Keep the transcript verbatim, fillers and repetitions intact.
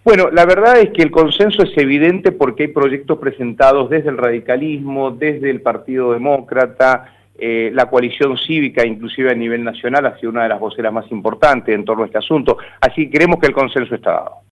Bueno, la verdad es que el consenso es evidente porque hay proyectos presentados desde el radicalismo, desde el Partido Demócrata, eh, la coalición cívica, inclusive a nivel nacional, ha sido una de las voceras más importantes en torno a este asunto. Así que creemos que el consenso está dado.